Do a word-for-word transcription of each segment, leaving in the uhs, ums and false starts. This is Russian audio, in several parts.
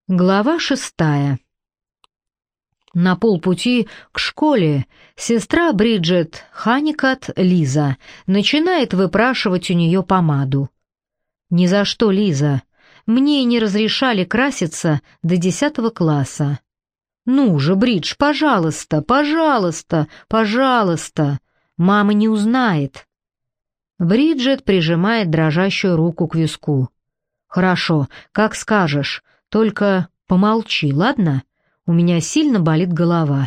Глава шестая. На полпути к школе сестра Бриджит Ханикат, Лиза, начинает выпрашивать у нее помаду. «Ни за что, Лиза. Мне не разрешали краситься до десятого класса». «Ну же, Бридж, пожалуйста, пожалуйста, пожалуйста. Мама не узнает». Бриджит прижимает дрожащую руку к виску. «Хорошо, как скажешь. Только помолчи, ладно? У меня сильно болит голова».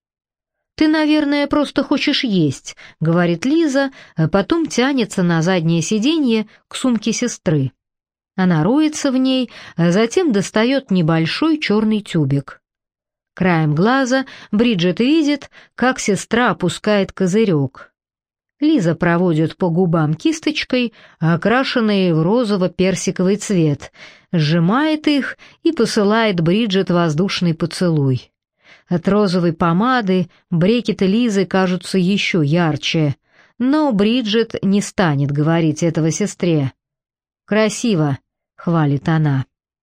«Ты, наверное, просто хочешь есть», — говорит Лиза, а потом тянется на заднее сиденье к сумке сестры. Она роется в ней, а затем достает небольшой черный тюбик. Краем глаза Бриджит видит, как сестра опускает козырек. Лиза проводит по губам кисточкой, окрашенной в розово-персиковый цвет, сжимает их и посылает Бриджит воздушный поцелуй. От розовой помады брекеты Лизы кажутся еще ярче, но Бриджит не станет говорить этого сестре. «Красиво», — хвалит она.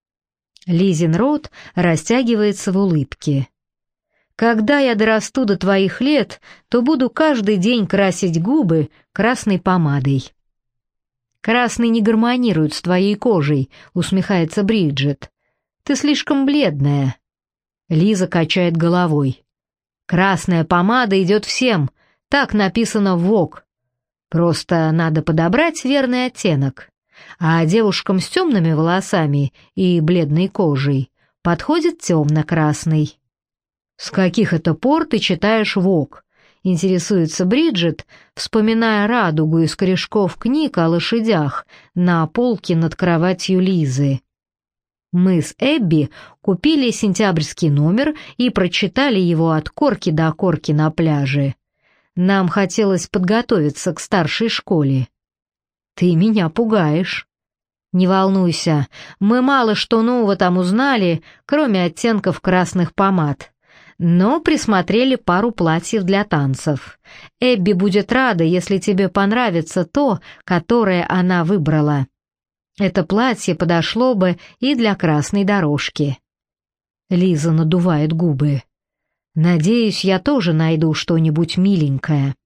Лизин рот растягивается в улыбке. «Когда я дорасту до твоих лет, то буду каждый день красить губы красной помадой». «Красный не гармонирует с твоей кожей», — усмехается Бриджит. «Ты слишком бледная». Лиза качает головой. «Красная помада идет всем, так написано в Vogue. Просто надо подобрать верный оттенок. А девушкам с темными волосами и бледной кожей подходит темно-красный». «С каких это пор ты читаешь Vogue?» — интересуется Бриджит, вспоминая радугу из корешков книг о лошадях на полке над кроватью Лизы. «Мы с Эбби купили сентябрьский номер и прочитали его от корки до корки на пляже. Нам хотелось подготовиться к старшей школе». «Ты меня пугаешь». «Не волнуйся, мы мало что нового там узнали, кроме оттенков красных помад. Но присмотрели пару платьев для танцев. Эбби будет рада, если тебе понравится то, которое она выбрала. Это платье подошло бы и для красной дорожки». Лиза надувает губы. «Надеюсь, я тоже найду что-нибудь миленькое».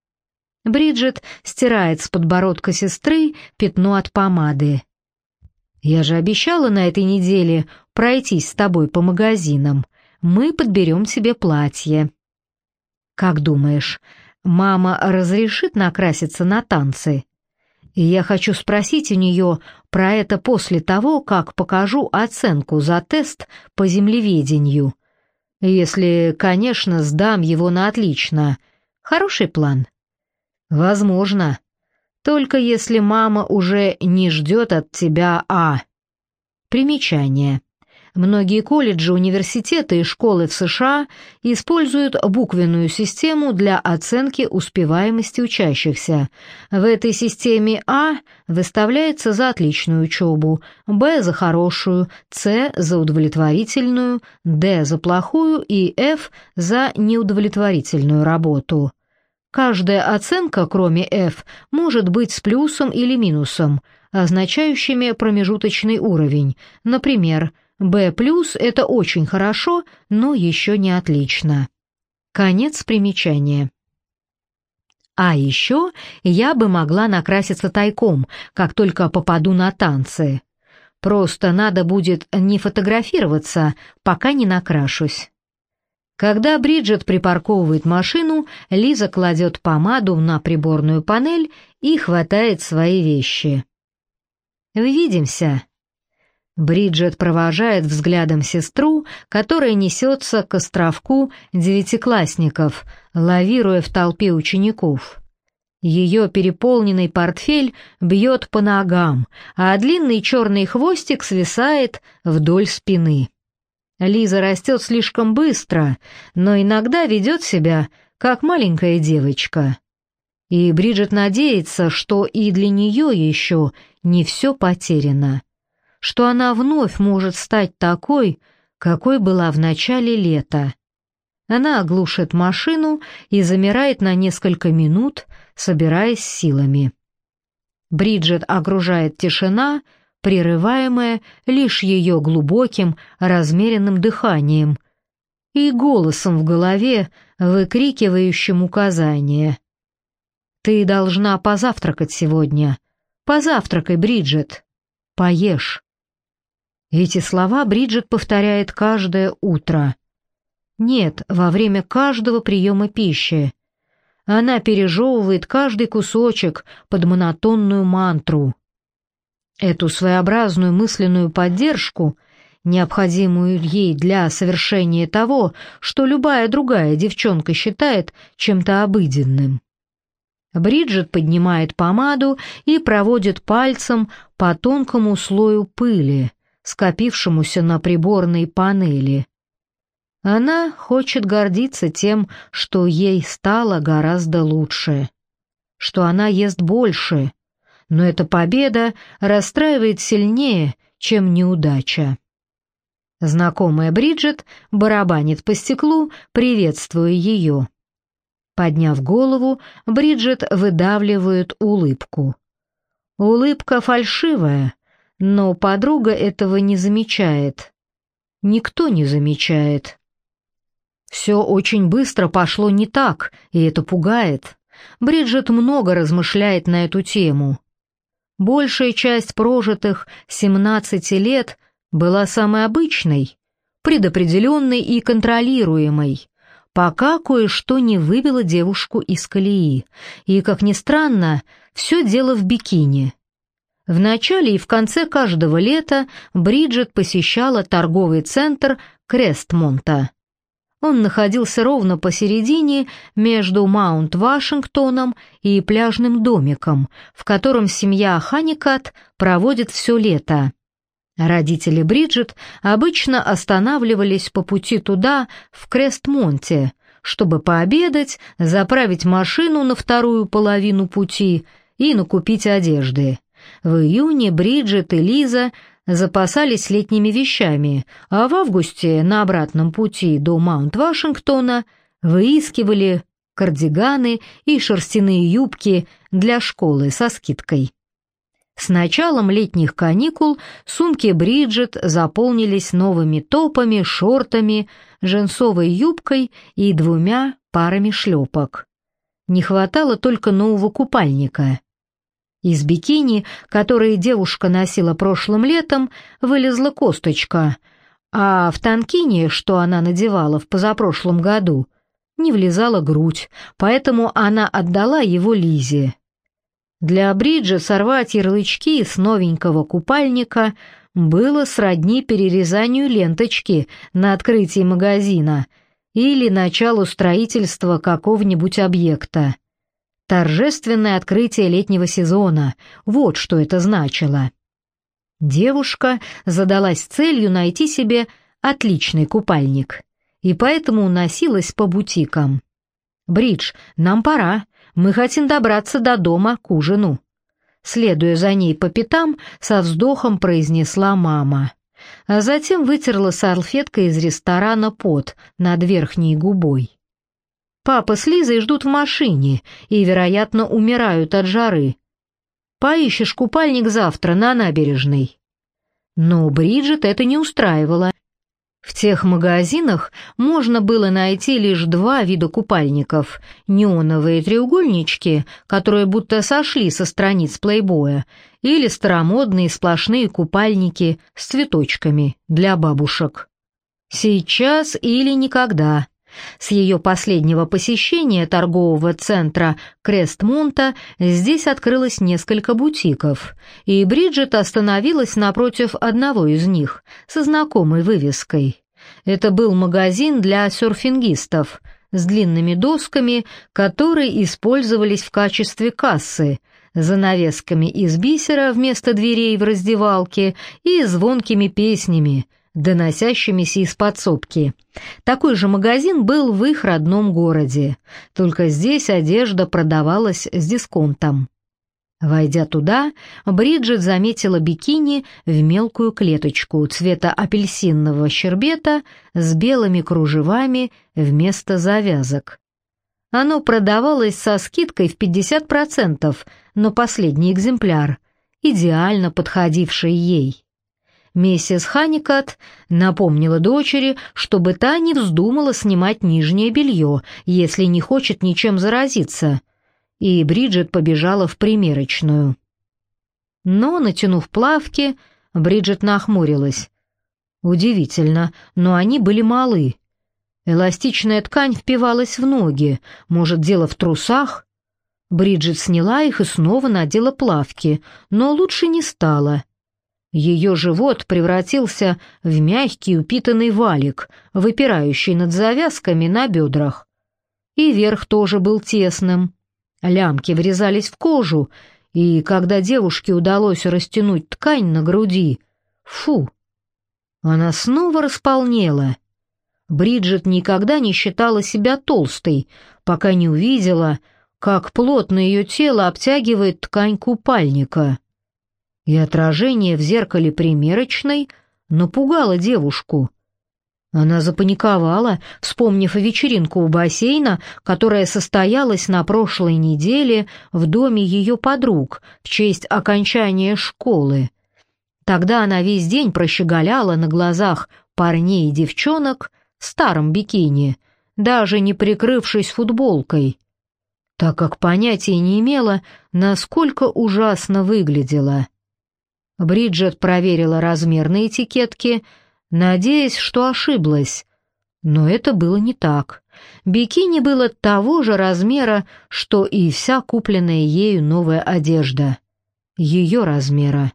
Бриджит стирает с подбородка сестры пятно от помады. «Я же обещала на этой неделе пройтись с тобой по магазинам. Мы подберем тебе платье». «Как думаешь, мама разрешит накраситься на танцы? И я хочу спросить у нее про это после того, как покажу оценку за тест по землеведению. Если, конечно, сдам его на отлично. Хороший план?» «Возможно. Только если мама уже не ждет от тебя А». Примечание. Многие колледжи, университеты и школы в США используют буквенную систему для оценки успеваемости учащихся. В этой системе А выставляется за отличную учебу, Б за хорошую, С за удовлетворительную, Д за плохую и Ф за неудовлетворительную работу. Каждая оценка, кроме F, может быть с плюсом или минусом, означающими промежуточный уровень. Например, Б плюс — это очень хорошо, но еще не отлично. Конец примечания. А еще я бы могла накраситься тайком, как только попаду на танцы. Просто надо будет не фотографироваться, пока не накрашусь. Когда Бриджит припарковывает машину, Лиза кладет помаду на приборную панель и хватает свои вещи. «Увидимся». Бриджит провожает взглядом сестру, которая несется к островку девятиклассников, лавируя в толпе учеников. Ее переполненный портфель бьет по ногам, а длинный черный хвостик свисает вдоль спины. Лиза растет слишком быстро, но иногда ведет себя, как маленькая девочка. И Бриджит надеется, что и для нее еще не все потеряно, что она вновь может стать такой, какой была в начале лета. Она оглушит машину и замирает на несколько минут, собираясь силами. Бриджит окружает тишина, прерываемое лишь ее глубоким, размеренным дыханием и голосом в голове, выкрикивающим указания. «Ты должна позавтракать сегодня. Позавтракай, Бриджит. Поешь». Эти слова Бриджит повторяет каждое утро. Нет, во время каждого приема пищи. Она пережевывает каждый кусочек под монотонную мантру. Эту своеобразную мысленную поддержку, необходимую ей для совершения того, что любая другая девчонка считает чем-то обыденным. Бриджит поднимает помаду и проводит пальцем по тонкому слою пыли, скопившемуся на приборной панели. Она хочет гордиться тем, что ей стало гораздо лучше, что она ест больше, но эта победа расстраивает сильнее, чем неудача. Знакомая Бриджит барабанит по стеклу, приветствуя ее. Подняв голову, Бриджит выдавливает улыбку. Улыбка фальшивая, но подруга этого не замечает. Никто не замечает. Все очень быстро пошло не так, и это пугает. Бриджит много размышляет на эту тему. Большая часть прожитых семнадцати лет была самой обычной, предопределенной и контролируемой, пока кое-что не выбило девушку из колеи. И, как ни странно, все дело в бикини. В начале и в конце каждого лета Бриджит посещала торговый центр Крестмонта. Он находился ровно посередине между Маунт-Вашингтоном и пляжным домиком, в котором семья Ханикат проводит все лето. Родители Бриджит обычно останавливались по пути туда, в Крестмонте, чтобы пообедать, заправить машину на вторую половину пути и накупить одежды. В июне Бриджит и Лиза запасались летними вещами, а в августе на обратном пути до Маунт-Вашингтона выискивали кардиганы и шерстяные юбки для школы со скидкой. С началом летних каникул сумки Бриджит заполнились новыми топами, шортами, джинсовой юбкой и двумя парами шлепок. Не хватало только нового купальника. Из бикини, которые девушка носила прошлым летом, вылезла косточка, а в танкине, что она надевала в позапрошлом году, не влезала грудь, поэтому она отдала его Лизе. Для Бриджит сорвать ярлычки с новенького купальника было сродни перерезанию ленточки на открытии магазина или началу строительства какого-нибудь объекта. Торжественное открытие летнего сезона — вот что это значило. Девушка задалась целью найти себе отличный купальник, и поэтому носилась по бутикам. «Бридж, нам пора, мы хотим добраться до дома к ужину», следуя за ней по пятам, со вздохом произнесла мама, а затем вытерла салфеткой из ресторана пот над верхней губой. «Папа с Лизой ждут в машине и, вероятно, умирают от жары. Поищешь купальник завтра на набережной». Но Бриджит это не устраивало. В тех магазинах можно было найти лишь два вида купальников: неоновые треугольнички, которые будто сошли со страниц плейбоя, или старомодные сплошные купальники с цветочками для бабушек. Сейчас или никогда. С ее последнего посещения торгового центра Крестмонта здесь открылось несколько бутиков, и Бриджит остановилась напротив одного из них со знакомой вывеской. Это был магазин для серфингистов с длинными досками, которые использовались в качестве кассы, занавесками из бисера вместо дверей в раздевалке и звонкими песнями, доносящимися из подсобки. Такой же магазин был в их родном городе, только здесь одежда продавалась с дисконтом. Войдя туда, Бриджит заметила бикини в мелкую клеточку цвета апельсинного щербета с белыми кружевами вместо завязок. Оно продавалось со скидкой в пятьдесят процентов на последний экземпляр идеально подходившей ей. Миссис Ханикат напомнила дочери, чтобы та не вздумала снимать нижнее белье, если не хочет ничем заразиться, и Бриджит побежала в примерочную. Но, натянув плавки, Бриджит нахмурилась. Удивительно, но они были малы. Эластичная ткань впивалась в ноги, может, дело в трусах? Бриджит сняла их и снова надела плавки, но лучше не стало. Ее живот превратился в мягкий упитанный валик, выпирающий над завязками на бедрах. И верх тоже был тесным. Лямки врезались в кожу, и когда девушке удалось растянуть ткань на груди, фу! Она снова располнела. Бриджит никогда не считала себя толстой, пока не увидела, как плотно ее тело обтягивает ткань купальника. И отражение в зеркале примерочной напугало девушку. Она запаниковала, вспомнив вечеринку у бассейна, которая состоялась на прошлой неделе в доме ее подруг в честь окончания школы. Тогда она весь день прощеголяла на глазах парней и девчонок в старом бикини, даже не прикрывшись футболкой, так как понятия не имела, насколько ужасно выглядела. Бриджит проверила размер на этикетке, надеясь, что ошиблась. Но это было не так. Бикини было того же размера, что и вся купленная ею новая одежда. Ее размера.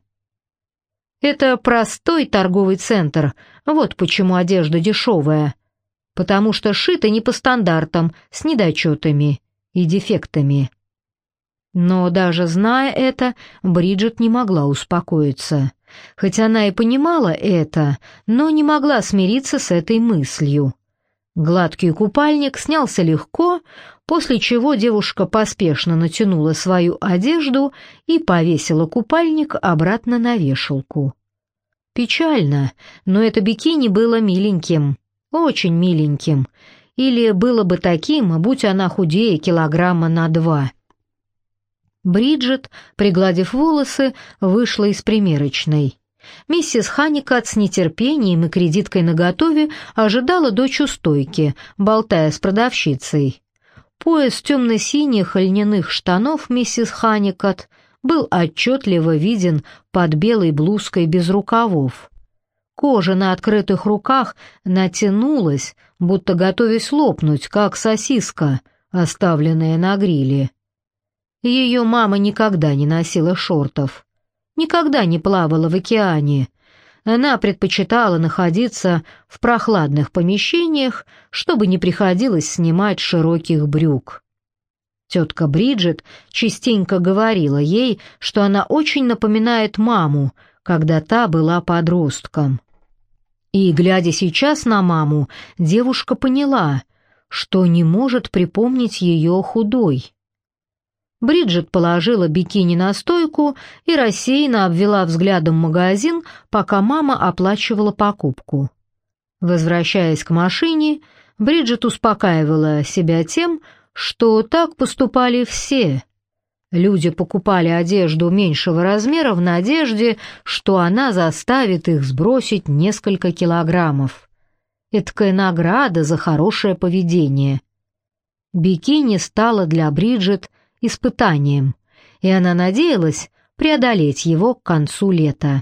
Это простой торговый центр, вот почему одежда дешевая. Потому что шита не по стандартам, с недочетами и дефектами. Но даже зная это, Бриджит не могла успокоиться. Хоть она и понимала это, но не могла смириться с этой мыслью. Гладкий купальник снялся легко, после чего девушка поспешно натянула свою одежду и повесила купальник обратно на вешалку. Печально, но это бикини было миленьким, очень миленьким, или было бы таким, будь она худее килограмма на два. Бриджит, пригладив волосы, вышла из примерочной. Миссис Ханикат с нетерпением и кредиткой наготове ожидала дочь у стойки, болтая с продавщицей. Пояс темно-синих льняных штанов миссис Ханикат был отчетливо виден под белой блузкой без рукавов. Кожа на открытых руках натянулась, будто готовясь лопнуть, как сосиска, оставленная на гриле. Ее мама никогда не носила шортов, никогда не плавала в океане. Она предпочитала находиться в прохладных помещениях, чтобы не приходилось снимать широких брюк. Тетка Бриджит частенько говорила ей, что она очень напоминает маму, когда та была подростком. И, глядя сейчас на маму, девушка поняла, что не может припомнить ее худой. Бриджит положила бикини на стойку и рассеянно обвела взглядом магазин, пока мама оплачивала покупку. Возвращаясь к машине, Бриджит успокаивала себя тем, что так поступали все. Люди покупали одежду меньшего размера в надежде, что она заставит их сбросить несколько килограммов. Эдакая награда за хорошее поведение. Бикини стало для Бриджит испытанием, и она надеялась преодолеть его к концу лета.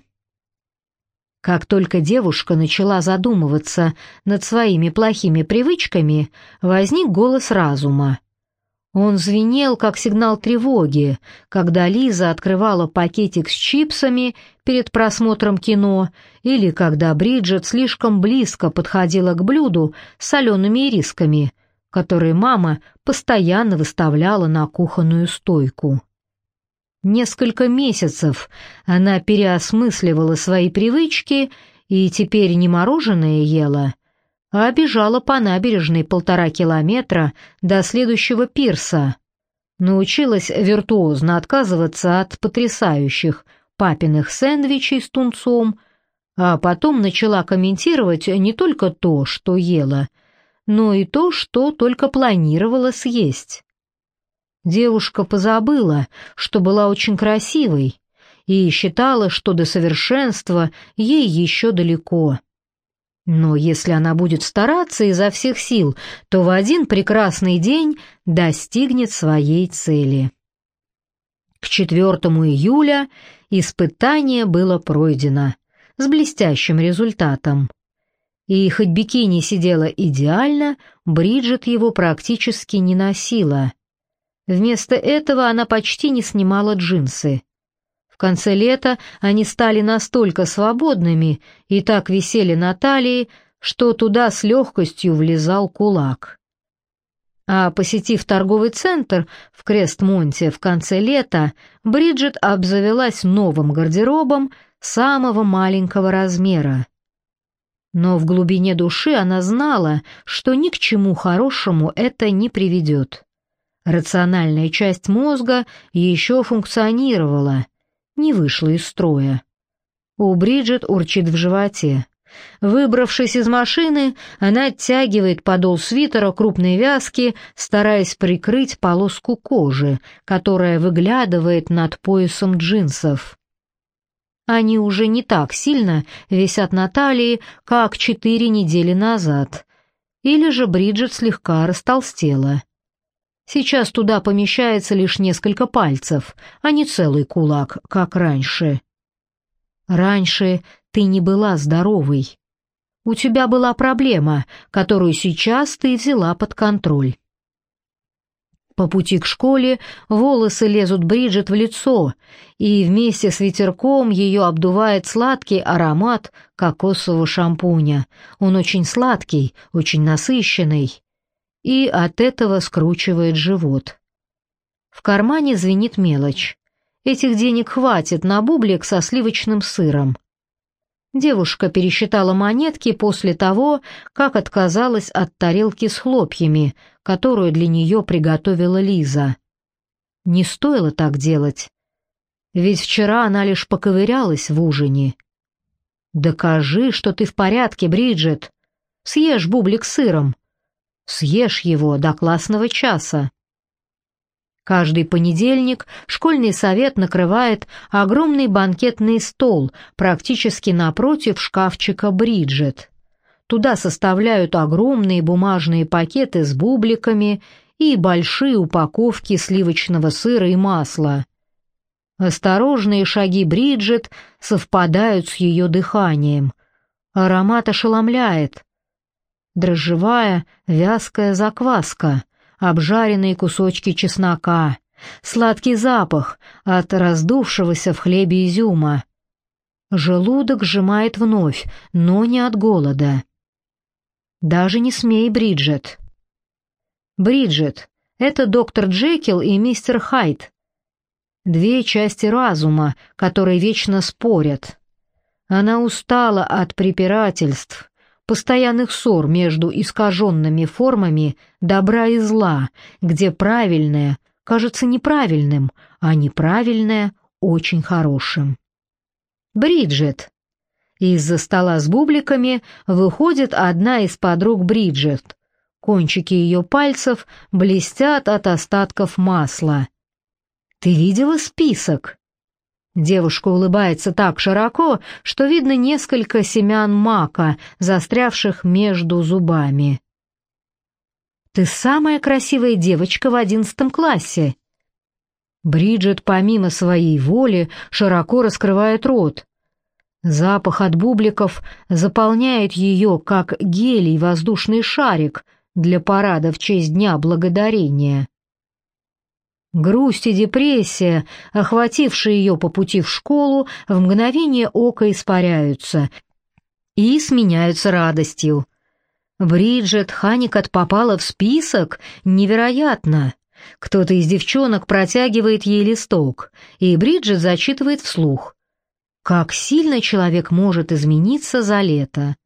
Как только девушка начала задумываться над своими плохими привычками, возник голос разума. Он звенел, как сигнал тревоги, когда Лиза открывала пакетик с чипсами перед просмотром кино или когда Бриджит слишком близко подходила к блюду с солеными ирисками, которые мама постоянно выставляла на кухонную стойку. Несколько месяцев она переосмысливала свои привычки и теперь не мороженое ела, а бежала по набережной полтора километра до следующего пирса. Научилась виртуозно отказываться от потрясающих папиных сэндвичей с тунцом, а потом начала комментировать не только то, что ела, но и то, что только планировала съесть. Девушка позабыла, что была очень красивой, и считала, что до совершенства ей еще далеко. Но если она будет стараться изо всех сил, то в один прекрасный день достигнет своей цели. К четвёртому июля испытание было пройдено с блестящим результатом. И хоть бикини сидела идеально, Бриджит его практически не носила. Вместо этого она почти не снимала джинсы. В конце лета они стали настолько свободными и так висели на талии, что туда с легкостью влезал кулак. А посетив торговый центр в Крест-Монте в конце лета, Бриджит обзавелась новым гардеробом самого маленького размера. Но в глубине души она знала, что ни к чему хорошему это не приведет. Рациональная часть мозга еще функционировала, не вышла из строя. У Бриджит урчит в животе. Выбравшись из машины, она оттягивает подол свитера крупной вязки, стараясь прикрыть полоску кожи, которая выглядывает над поясом джинсов. Они уже не так сильно висят на талии, как четыре недели назад. Или же Бриджит слегка растолстела. Сейчас туда помещается лишь несколько пальцев, а не целый кулак, как раньше. Раньше ты не была здоровой. У тебя была проблема, которую сейчас ты взяла под контроль. По пути к школе волосы лезут Бриджит в лицо, и вместе с ветерком ее обдувает сладкий аромат кокосового шампуня. Он очень сладкий, очень насыщенный, и от этого скручивает живот. В кармане звенит мелочь. Этих денег хватит на бублик со сливочным сыром. Девушка пересчитала монетки после того, как отказалась от тарелки с хлопьями, которую для нее приготовила Лиза. Не стоило так делать, ведь вчера она лишь поковырялась в ужине. «Докажи, что ты в порядке, Бриджит. Съешь бублик с сыром. Съешь его до классного часа». Каждый понедельник школьный совет накрывает огромный банкетный стол практически напротив шкафчика Бриджит. Туда составляют огромные бумажные пакеты с бубликами и большие упаковки сливочного сыра и масла. Осторожные шаги Бриджит совпадают с ее дыханием. Аромат ошеломляет. Дрожжевая, вязкая закваска, обжаренные кусочки чеснока, сладкий запах от раздувшегося в хлебе изюма. Желудок сжимает вновь, но не от голода. Даже не смей, Бриджит. Бриджит — это доктор Джекил и мистер Хайд. Две части разума, которые вечно спорят. Она устала от препирательств, постоянных ссор между искаженными формами добра и зла, где правильное кажется неправильным, а неправильное — очень хорошим. Бриджит. Из-за стола с бубликами выходит одна из подруг Бриджит. Кончики ее пальцев блестят от остатков масла. «Ты видела список?» Девушка улыбается так широко, что видно несколько семян мака, застрявших между зубами. «Ты самая красивая девочка в одиннадцатом классе!» Бриджит помимо своей воли широко раскрывает рот. Запах от бубликов заполняет ее, как гелий воздушный шарик для парада в честь Дня Благодарения. Грусть и депрессия, охватившие ее по пути в школу, в мгновение ока испаряются и сменяются радостью. Бриджит Ханикат попала в список? Невероятно! Кто-то из девчонок протягивает ей листок, и Бриджит зачитывает вслух. Как сильно человек может измениться за лето.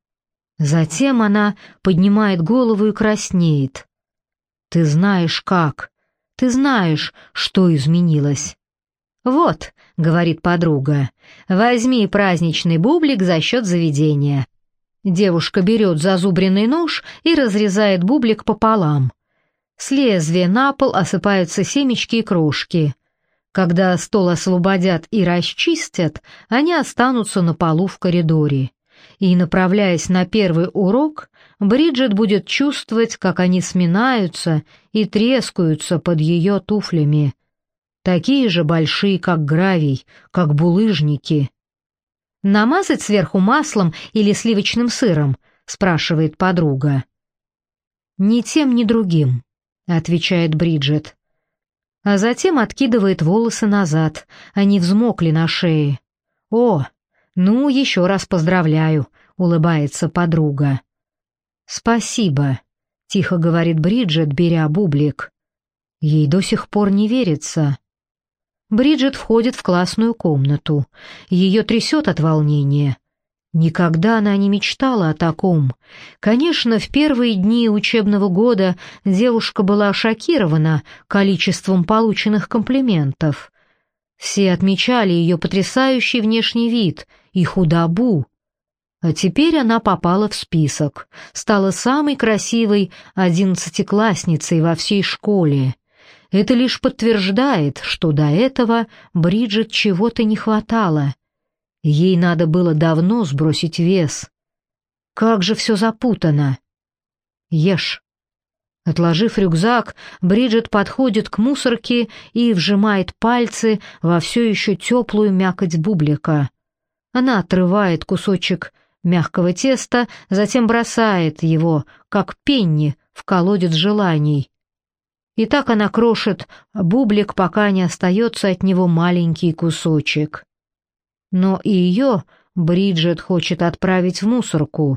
Затем она поднимает голову и краснеет. «Ты знаешь как. Ты знаешь, что изменилось». «Вот», — говорит подруга, — «возьми праздничный бублик за счет заведения». Девушка берет зазубренный нож и разрезает бублик пополам. С лезвия на пол осыпаются семечки и крошки. Когда стол освободят и расчистят, они останутся на полу в коридоре. И, направляясь на первый урок, Бриджит будет чувствовать, как они сминаются и трескаются под ее туфлями. Такие же большие, как гравий, как булыжники. «Намазать сверху маслом или сливочным сыром?» — спрашивает подруга. «Ни тем, ни другим», — отвечает Бриджит. А затем откидывает волосы назад, они взмокли на шее. «О, ну, еще раз поздравляю», — улыбается подруга. «Спасибо», — тихо говорит Бриджит, беря бублик. Ей до сих пор не верится. Бриджит входит в классную комнату. Ее трясет от волнения. Никогда она не мечтала о таком. Конечно, в первые дни учебного года девушка была шокирована количеством полученных комплиментов. Все отмечали ее потрясающий внешний вид и худобу. А теперь она попала в список, стала самой красивой одиннадцатиклассницей во всей школе. Это лишь подтверждает, что до этого Бриджит чего-то не хватало. Ей надо было давно сбросить вес. Как же все запутано. Ешь. Отложив рюкзак, Бриджит подходит к мусорке и вжимает пальцы во все еще теплую мякоть бублика. Она отрывает кусочек мягкого теста, затем бросает его, как пенни, в колодец желаний. И так она крошит бублик, пока не остается от него маленький кусочек. Но и ее Бриджит хочет отправить в мусорку.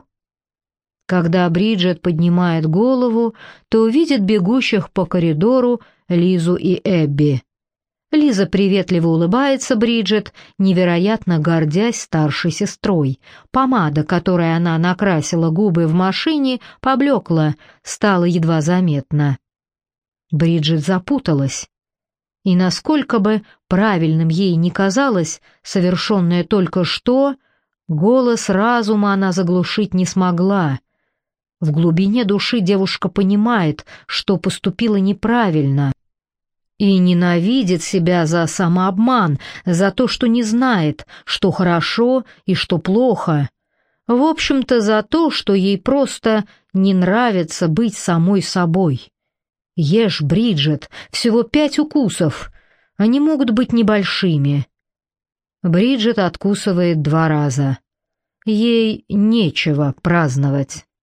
Когда Бриджит поднимает голову, то увидит бегущих по коридору Лизу и Эбби. Лиза приветливо улыбается Бриджит, невероятно гордясь старшей сестрой. Помада, которой она накрасила губы в машине, поблекла, стала едва заметна. Бриджит запуталась. И насколько бы правильным ей ни казалось совершенное только что, голос разума она заглушить не смогла. В глубине души девушка понимает, что поступила неправильно, и ненавидит себя за самообман, за то, что не знает, что хорошо и что плохо. В общем-то, за то, что ей просто не нравится быть самой собой. Ешь, Бриджит, всего пять укусов. Они могут быть небольшими. Бриджит откусывает два раза. Ей нечего праздновать.